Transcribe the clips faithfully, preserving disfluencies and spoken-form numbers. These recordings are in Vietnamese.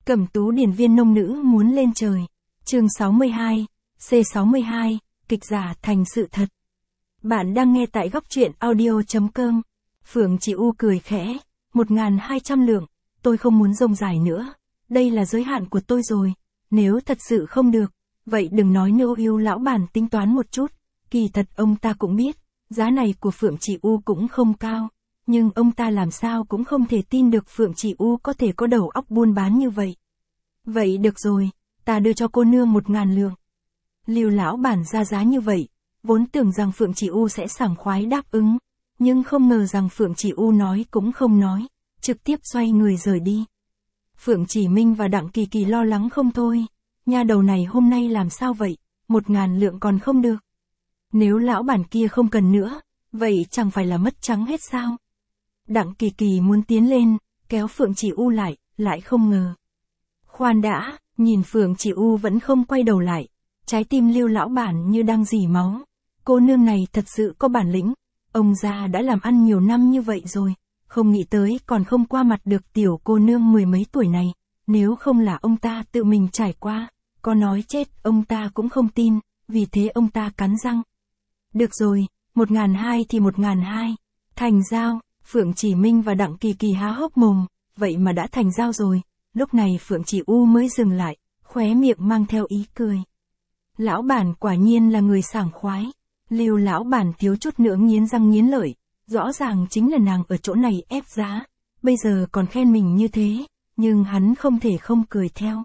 Cẩm Tú điển viên nông nữ muốn lên trời. Chương sáu mươi hai, C sáu mươi hai, kịch giả thành sự thật. Bạn đang nghe tại góc truyện audio chấm com. Phượng Chỉ U cười khẽ, một nghìn hai trăm lượng, tôi không muốn rông dài nữa. Đây là giới hạn của tôi rồi. Nếu thật sự không được, vậy đừng nói nữa. Yêu lão bản tính toán một chút. Kỳ thật ông ta cũng biết, giá này của Phượng Chỉ U cũng không cao. Nhưng ông ta làm sao cũng không thể tin được Phượng Chỉ U có thể có đầu óc buôn bán như vậy. Vậy được rồi, ta đưa cho cô nương một ngàn lượng. Lưu lão bản ra giá như vậy, vốn tưởng rằng Phượng Chỉ U sẽ sảng khoái đáp ứng, nhưng không ngờ rằng Phượng Chỉ U nói cũng không nói, trực tiếp xoay người rời đi. Phượng Chỉ Minh và Đặng Kỳ Kỳ lo lắng không thôi, nha đầu này hôm nay làm sao vậy, một ngàn lượng còn không được. Nếu lão bản kia không cần nữa, vậy chẳng phải là mất trắng hết sao? Đặng Kỳ Kỳ muốn tiến lên, kéo Phượng Chỉ U lại, lại không ngờ. Khoan đã, nhìn Phượng Chỉ U vẫn không quay đầu lại, trái tim Lưu lão bản như đang rỉ máu. Cô nương này thật sự có bản lĩnh, ông già đã làm ăn nhiều năm như vậy rồi, không nghĩ tới còn không qua mặt được tiểu cô nương mười mấy tuổi này, nếu không là ông ta tự mình trải qua, có nói chết ông ta cũng không tin, vì thế ông ta cắn răng. Được rồi, một ngàn hai thì một ngàn hai, thành giao. Phượng Chỉ Minh và Đặng Kỳ Kỳ há hốc mồm, vậy mà đã thành giao rồi. Lúc này Phượng Chỉ U mới dừng lại, khóe miệng mang theo ý cười. Lão bản quả nhiên là người sảng khoái. Lưu lão bản thiếu chút nữa nghiến răng nghiến lợi, rõ ràng chính là nàng ở chỗ này ép giá, bây giờ còn khen mình như thế, nhưng hắn không thể không cười theo.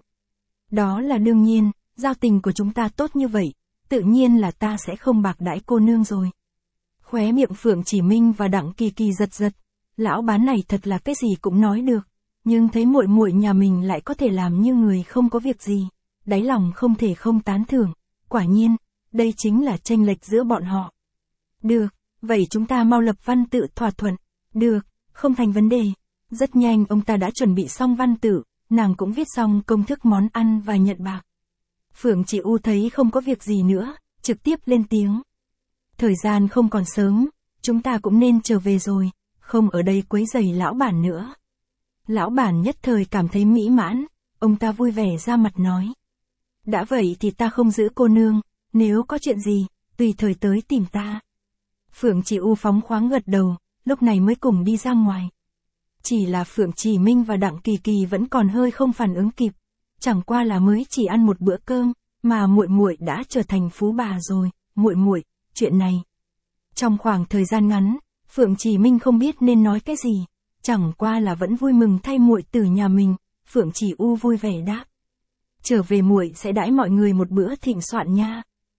Đó là đương nhiên, giao tình của chúng ta tốt như vậy, tự nhiên là ta sẽ không bạc đãi cô nương rồi. Khóe miệng Phượng Chỉ Minh và Đặng Kỳ Kỳ giật giật, lão bán này thật là cái gì cũng nói được, nhưng thấy muội muội nhà mình lại có thể làm như người không có việc gì, đáy lòng không thể không tán thưởng, quả nhiên, đây chính là chênh lệch giữa bọn họ. Được, vậy chúng ta mau lập văn tự thỏa thuận. Được, không thành vấn đề. Rất nhanh ông ta đã chuẩn bị xong văn tự, nàng cũng viết xong công thức món ăn và nhận bạc. Phượng Chỉ U thấy không có việc gì nữa, trực tiếp lên tiếng. Thời gian không còn sớm, chúng ta cũng nên trở về rồi, không ở đây quấy rầy lão bản nữa. Lão bản nhất thời cảm thấy mỹ mãn, ông ta vui vẻ ra mặt nói. Đã vậy thì ta không giữ cô nương, nếu có chuyện gì, tùy thời tới tìm ta. Phượng Chỉ U phóng khoáng gật đầu, lúc này mới cùng đi ra ngoài. Chỉ là Phượng Chỉ Minh và Đặng Kỳ Kỳ vẫn còn hơi không phản ứng kịp, chẳng qua là mới chỉ ăn một bữa cơm, mà muội muội đã trở thành phú bà rồi. Muội muội, chuyện này. Trong khoảng thời gian ngắn, Phượng Chỉ Minh không biết nên nói cái gì, chẳng qua là vẫn vui mừng thay muội tử nhà mình. Phượng Chỉ U vui vẻ đáp. Trở về muội sẽ đãi mọi người một bữa thịnh soạn nha.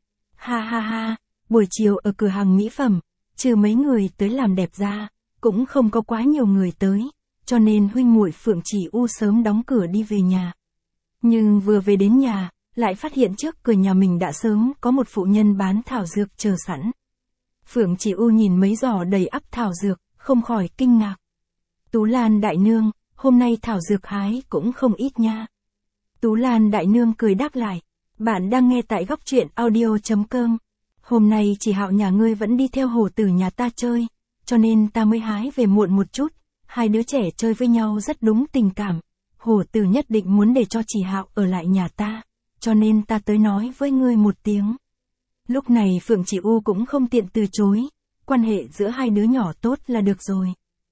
Ha ha ha, buổi chiều ở cửa hàng mỹ phẩm, trừ mấy người tới làm đẹp ra, cũng không có quá nhiều người tới, cho nên huynh muội Phượng Chỉ U sớm đóng cửa đi về nhà. Nhưng vừa về đến nhà, lại phát hiện trước cửa nhà mình đã sớm có một phụ nhân bán thảo dược chờ sẵn. Phượng Chỉ U nhìn mấy giỏ đầy ắp thảo dược, không khỏi kinh ngạc. Tú Lan đại nương, hôm nay thảo dược hái cũng không ít nha. Tú Lan đại nương cười đáp lại. Bạn đang nghe tại góc truyện audio chấm com. Hôm nay chỉ Hạo nhà ngươi vẫn đi theo Hổ Tử nhà ta chơi, cho nên ta mới hái về muộn một chút. Hai đứa trẻ chơi với nhau rất đúng tình cảm. Hổ Tử nhất định muốn để cho chỉ Hạo ở lại nhà ta, cho nên ta tới nói với ngươi một tiếng. Lúc này Phượng Chỉ U cũng không tiện từ chối, quan hệ giữa hai đứa nhỏ tốt là được rồi.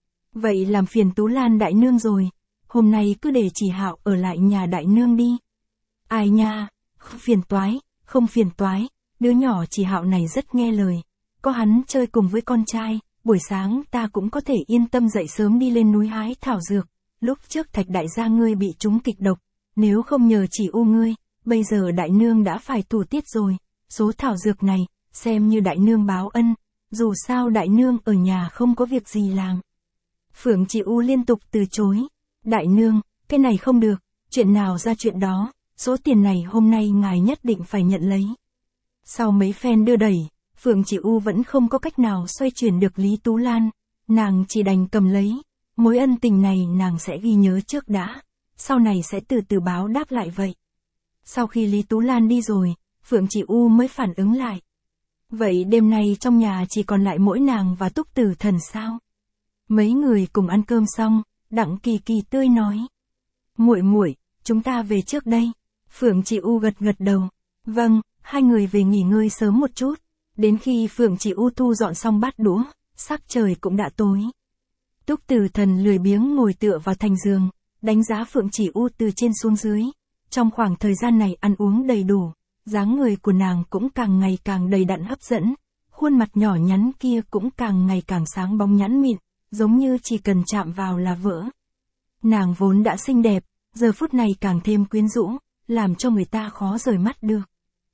Vậy làm phiền Tú Lan đại nương rồi, hôm nay cứ để chỉ Hạo ở lại nhà đại nương đi. Ai nha, không phiền toái, không phiền toái, đứa nhỏ chỉ Hạo này rất nghe lời, có hắn chơi cùng với con trai, buổi sáng ta cũng có thể yên tâm dậy sớm đi lên núi hái thảo dược. Lúc trước Thạch đại gia ngươi bị trúng kịch độc, nếu không nhờ Chỉ U ngươi, bây giờ đại nương đã phải tù tiết rồi. Số thảo dược này, xem như đại nương báo ân, dù sao đại nương ở nhà không có việc gì làm. Phượng Chỉ U liên tục từ chối. Đại nương, cái này không được, chuyện nào ra chuyện đó, số tiền này hôm nay ngài nhất định phải nhận lấy. Sau mấy phen đưa đẩy, Phượng Chỉ U vẫn không có cách nào xoay chuyển được Lý Tú Lan, nàng chỉ đành cầm lấy. Mối ân tình này nàng sẽ ghi nhớ trước đã, sau này sẽ từ từ báo đáp lại vậy. Sau khi Lý Tú Lan đi rồi, Phượng Chỉ U mới phản ứng lại. Vậy đêm nay trong nhà chỉ còn lại mỗi nàng và Túc Tử Thần sao? Mấy người cùng ăn cơm xong, Đặng Kỳ Kỳ tươi nói. Muội muội, chúng ta về trước đây. Phượng Chị U gật gật đầu. Vâng, hai người về nghỉ ngơi sớm một chút. Đến khi Phượng Chị U thu dọn xong bát đũa, sắc trời cũng đã tối. Túc Từ Thần lười biếng ngồi tựa vào thành giường, đánh giá Phượng Chị U từ trên xuống dưới. Trong khoảng thời gian này ăn uống đầy đủ, dáng người của nàng cũng càng ngày càng đầy đặn hấp dẫn, khuôn mặt nhỏ nhắn kia cũng càng ngày càng sáng bóng nhẵn mịn, giống như chỉ cần chạm vào là vỡ. Nàng vốn đã xinh đẹp, giờ phút này càng thêm quyến rũ, làm cho người ta khó rời mắt được.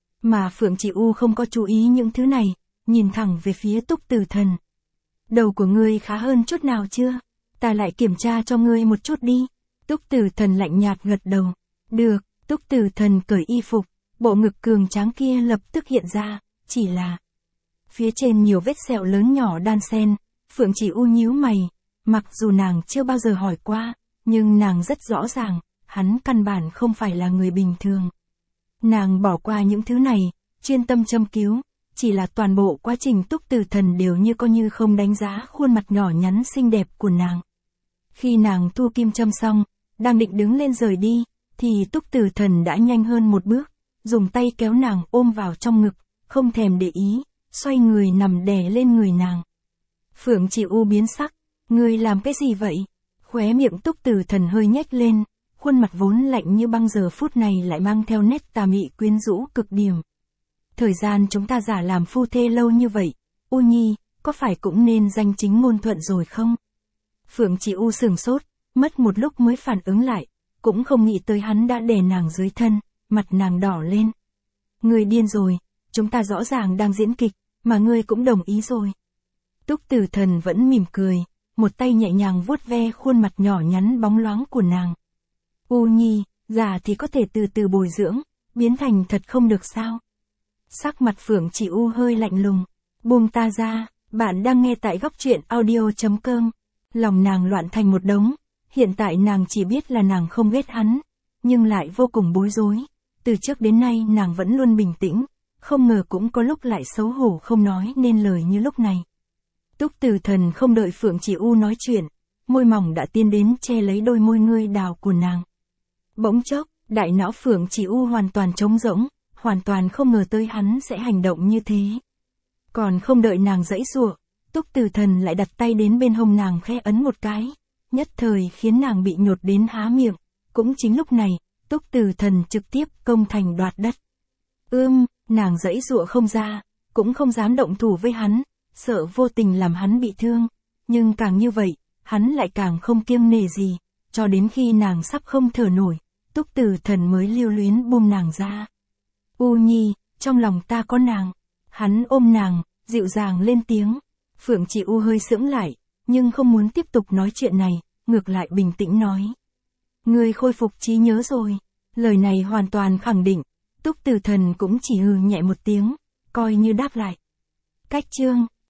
Mà Phượng Chị U không có chú ý những thứ này, nhìn thẳng về phía Túc Từ Thần. Đầu của ngươi khá hơn chút nào chưa? Ta lại kiểm tra cho ngươi một chút đi. Túc Từ Thần lạnh nhạt gật đầu. Được, Túc Từ Thần cởi y phục, bộ ngực cường tráng kia lập tức hiện ra, chỉ là phía trên nhiều vết sẹo lớn nhỏ đan xen. Phượng Chị U nhíu mày, mặc dù nàng chưa bao giờ hỏi qua, nhưng nàng rất rõ ràng, hắn căn bản không phải là người bình thường. Nàng bỏ qua những thứ này, chuyên tâm châm cứu, chỉ là toàn bộ quá trình Túc Từ Thần đều như coi như không đánh giá khuôn mặt nhỏ nhắn xinh đẹp của nàng. Khi nàng thu kim châm xong, đang định đứng lên rời đi, thì Túc Từ Thần đã nhanh hơn một bước, dùng tay kéo nàng ôm vào trong ngực, không thèm để ý, xoay người nằm đè lên người nàng. Phượng Chị U biến sắc, ngươi làm cái gì vậy? Khóe miệng Túc Từ Thần hơi nhếch lên, khuôn mặt vốn lạnh như băng giờ phút này lại mang theo nét tà mị quyến rũ cực điểm. Thời gian chúng ta giả làm phu thê lâu như vậy, U Nhi, có phải cũng nên danh chính ngôn thuận rồi không? Phượng Chị U sửng sốt, mất một lúc mới phản ứng lại, cũng không nghĩ tới hắn đã đè nàng dưới thân, mặt nàng đỏ lên. Ngươi điên rồi, chúng ta rõ ràng đang diễn kịch, mà ngươi cũng đồng ý rồi. Túc Từ Thần vẫn mỉm cười, một tay nhẹ nhàng vuốt ve khuôn mặt nhỏ nhắn bóng loáng của nàng. U Nhi, già thì có thể từ từ bồi dưỡng, biến thành thật không được sao? Sắc mặt Phượng Chị U hơi lạnh lùng. Buông ta ra, bạn đang nghe tại góc truyện audio.com. Lòng nàng loạn thành một đống, hiện tại nàng chỉ biết là nàng không ghét hắn, nhưng lại vô cùng bối rối. Từ trước đến nay nàng vẫn luôn bình tĩnh, không ngờ cũng có lúc lại xấu hổ không nói nên lời như lúc này. Túc Từ Thần không đợi Phượng Chị U nói chuyện, môi mỏng đã tiến đến che lấy đôi môi ngươi đào của nàng. Bỗng chốc, đại não Phượng Chị U hoàn toàn trống rỗng, hoàn toàn không ngờ tới hắn sẽ hành động như thế. Còn không đợi nàng giãy giụa, Túc Từ Thần lại đặt tay đến bên hông nàng khẽ ấn một cái, nhất thời khiến nàng bị nhột đến há miệng. Cũng chính lúc này, Túc Từ Thần trực tiếp công thành đoạt đất. Ưm, nàng giãy giụa không ra, cũng không dám động thủ với hắn, sợ vô tình làm hắn bị thương, nhưng càng như vậy, hắn lại càng không kiêng nể gì, cho đến khi nàng sắp không thở nổi, Túc Từ Thần mới lưu luyến buông nàng ra. U Nhi, trong lòng ta có nàng. Hắn ôm nàng, dịu dàng lên tiếng. Phượng Chị U hơi sững lại, nhưng không muốn tiếp tục nói chuyện này, ngược lại bình tĩnh nói. Ngươi khôi phục trí nhớ rồi. Lời này hoàn toàn khẳng định, Túc Từ Thần cũng chỉ hừ nhẹ một tiếng, coi như đáp lại. Cách chương